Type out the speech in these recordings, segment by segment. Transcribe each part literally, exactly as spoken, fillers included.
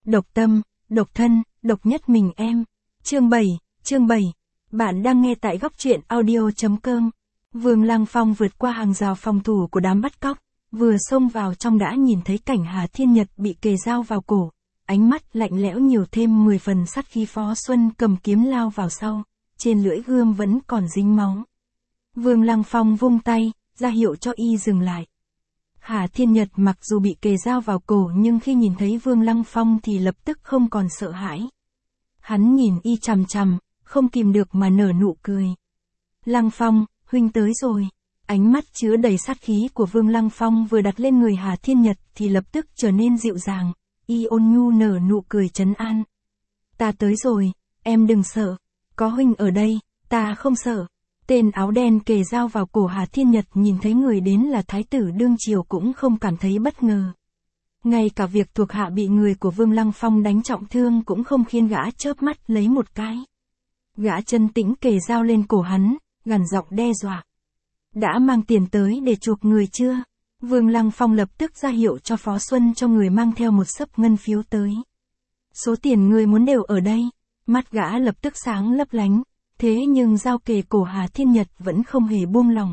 Độc tâm, độc thân, độc nhất mình em. Chương bảy, chương bảy. Bạn đang nghe tại góc truyện audio chấm com. Vương Lăng Phong vượt qua hàng rào phòng thủ của đám bắt cóc, vừa xông vào trong đã nhìn thấy cảnh Hà Thiên Nhật bị kề dao vào cổ, ánh mắt lạnh lẽo nhiều thêm mười phần sát khí. Phó Xuân cầm kiếm lao vào sau, trên lưỡi gươm vẫn còn dính máu. Vương Lăng Phong vung tay, ra hiệu cho y dừng lại. Hà Thiên Nhật mặc dù bị kề dao vào cổ nhưng khi nhìn thấy Vương Lăng Phong thì lập tức không còn sợ hãi. Hắn nhìn y chằm chằm, không kìm được mà nở nụ cười. Lăng Phong, huynh tới rồi. Ánh mắt chứa đầy sát khí của Vương Lăng Phong vừa đặt lên người Hà Thiên Nhật thì lập tức trở nên dịu dàng, y ôn nhu nở nụ cười trấn an. Ta tới rồi, em đừng sợ, có huynh ở đây, ta không sợ. Tên áo đen kề dao vào cổ Hà Thiên Nhật nhìn thấy người đến là thái tử đương triều cũng không cảm thấy bất ngờ. Ngay cả việc thuộc hạ bị người của Vương Lăng Phong đánh trọng thương cũng không khiến gã chớp mắt lấy một cái. Gã chân tĩnh kề dao lên cổ hắn, gằn giọng đe dọa. Đã mang tiền tới để chuộc người chưa? Vương Lăng Phong lập tức ra hiệu cho Phó Xuân cho người mang theo một xấp ngân phiếu tới. Số tiền người muốn đều ở đây. Mắt gã lập tức sáng lấp lánh. Thế nhưng dao kề cổ Hà Thiên Nhật vẫn không hề buông lòng.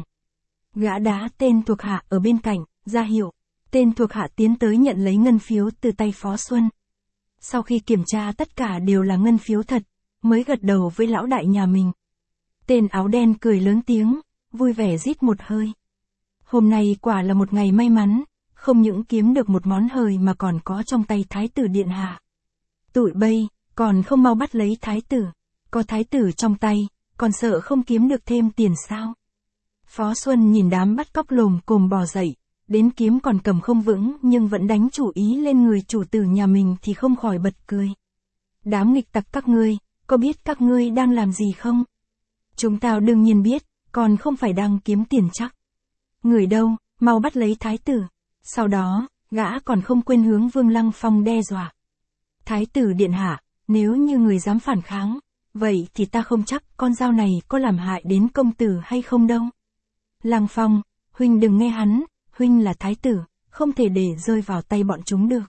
Gã đá tên thuộc hạ ở bên cạnh, ra hiệu. Tên thuộc hạ tiến tới nhận lấy ngân phiếu từ tay Phó Xuân. Sau khi kiểm tra tất cả đều là ngân phiếu thật, mới gật đầu với lão đại nhà mình. Tên áo đen cười lớn tiếng, vui vẻ rít một hơi. Hôm nay quả là một ngày may mắn, không những kiếm được một món hời mà còn có trong tay thái tử điện hạ. Tụi bây, còn không mau bắt lấy thái tử. Có thái tử trong tay, còn sợ không kiếm được thêm tiền sao? Phó Xuân nhìn đám bắt cóc lồm cồm bò dậy, đến kiếm còn cầm không vững nhưng vẫn đánh chủ ý lên người chủ tử nhà mình thì không khỏi bật cười. Đám nghịch tặc các ngươi, có biết các ngươi đang làm gì không? Chúng tao đương nhiên biết, còn không phải đang kiếm tiền chắc. Người đâu, mau bắt lấy thái tử. Sau đó, gã còn không quên hướng Vương Lăng Phong đe dọa. Thái tử điện hạ, nếu như người dám phản kháng, vậy thì ta không chắc con dao này có làm hại đến công tử hay không đâu. Lăng Phong, huynh đừng nghe hắn, huynh là thái tử, không thể để rơi vào tay bọn chúng được.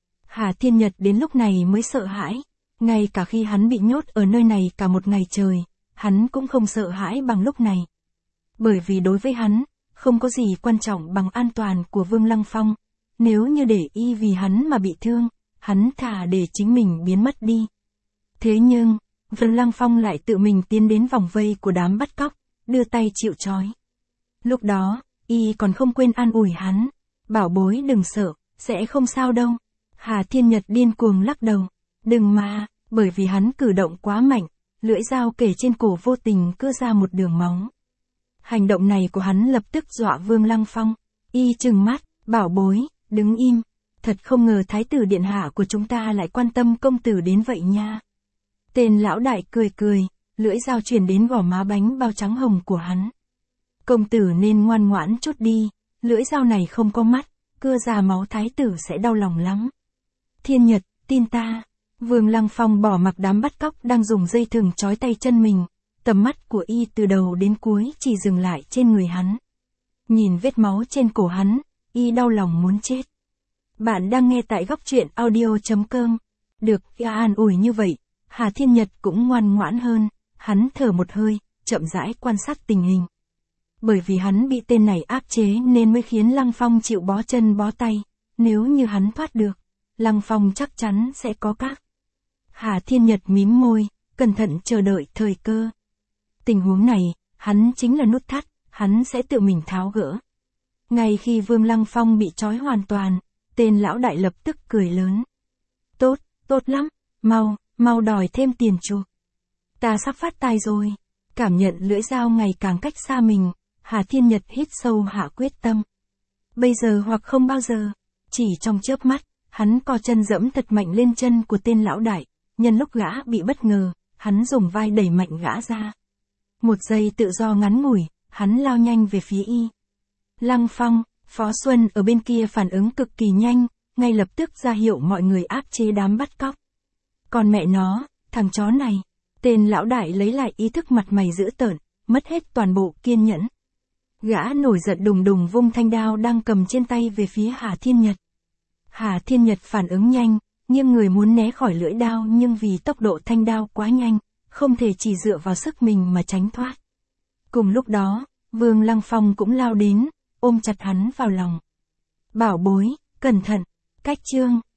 Hà Thiên Nhật đến lúc này mới sợ hãi, ngay cả khi hắn bị nhốt ở nơi này cả một ngày trời, hắn cũng không sợ hãi bằng lúc này. Bởi vì đối với hắn, không có gì quan trọng bằng an toàn của Vương Lăng Phong, nếu như để y vì hắn mà bị thương, hắn thà để chính mình biến mất đi. Thế nhưng, Vương Lăng Phong lại tự mình tiến đến vòng vây của đám bắt cóc, đưa tay chịu trói. Lúc đó, y còn không quên an ủi hắn, bảo bối đừng sợ, sẽ không sao đâu. Hà Thiên Nhật điên cuồng lắc đầu, đừng mà, bởi vì hắn cử động quá mạnh, lưỡi dao kề trên cổ vô tình cưa ra một đường máu. Hành động này của hắn lập tức dọa Vương Lăng Phong, y trừng mắt, bảo bối, đứng im, thật không ngờ thái tử điện hạ của chúng ta lại quan tâm công tử đến vậy nha. Tên lão đại cười cười, lưỡi dao truyền đến gò má bánh bao trắng hồng của hắn. Công tử nên ngoan ngoãn chút đi, lưỡi dao này không có mắt, cưa ra máu thái tử sẽ đau lòng lắm. Thiên Nhật, tin ta. Vương Lăng Phong bỏ mặc đám bắt cóc đang dùng dây thừng trói tay chân mình, tầm mắt của y từ đầu đến cuối chỉ dừng lại trên người hắn. Nhìn vết máu trên cổ hắn, y đau lòng muốn chết. Bạn đang nghe tại góc truyện audio chấm com. Được an ủi như vậy, Hà Thiên Nhật cũng ngoan ngoãn hơn, hắn thở một hơi, chậm rãi quan sát tình hình. Bởi vì hắn bị tên này áp chế nên mới khiến Lăng Phong chịu bó chân bó tay, nếu như hắn thoát được, Lăng Phong chắc chắn sẽ có các. Hà Thiên Nhật mím môi, cẩn thận chờ đợi thời cơ. Tình huống này, hắn chính là nút thắt, hắn sẽ tự mình tháo gỡ. Ngay khi Vương Lăng Phong bị trói hoàn toàn, tên lão đại lập tức cười lớn. Tốt, tốt lắm, mau, mau đòi thêm tiền chuộc. Ta sắp phát tài rồi. Cảm nhận lưỡi dao ngày càng cách xa mình, Hà Thiên Nhật hít sâu hạ quyết tâm. Bây giờ hoặc không bao giờ, chỉ trong chớp mắt, hắn co chân dẫm thật mạnh lên chân của tên lão đại, nhân lúc gã bị bất ngờ, hắn dùng vai đẩy mạnh gã ra. Một giây tự do ngắn ngủi, hắn lao nhanh về phía y. Lăng Phong, Phó Xuân ở bên kia phản ứng cực kỳ nhanh, ngay lập tức ra hiệu mọi người áp chế đám bắt cóc. Còn mẹ nó, thằng chó này, tên lão đại lấy lại ý thức, mặt mày dữ tợn, mất hết toàn bộ kiên nhẫn. Gã nổi giận đùng đùng vung thanh đao đang cầm trên tay về phía Hà Thiên Nhật. Hà Thiên Nhật phản ứng nhanh, Nhưng người muốn né khỏi lưỡi đao nhưng vì tốc độ thanh đao quá nhanh, không thể chỉ dựa vào sức mình mà tránh thoát. Cùng lúc đó, Vương Lăng Phong cũng lao đến, ôm chặt hắn vào lòng. Bảo bối, cẩn thận, cách chương.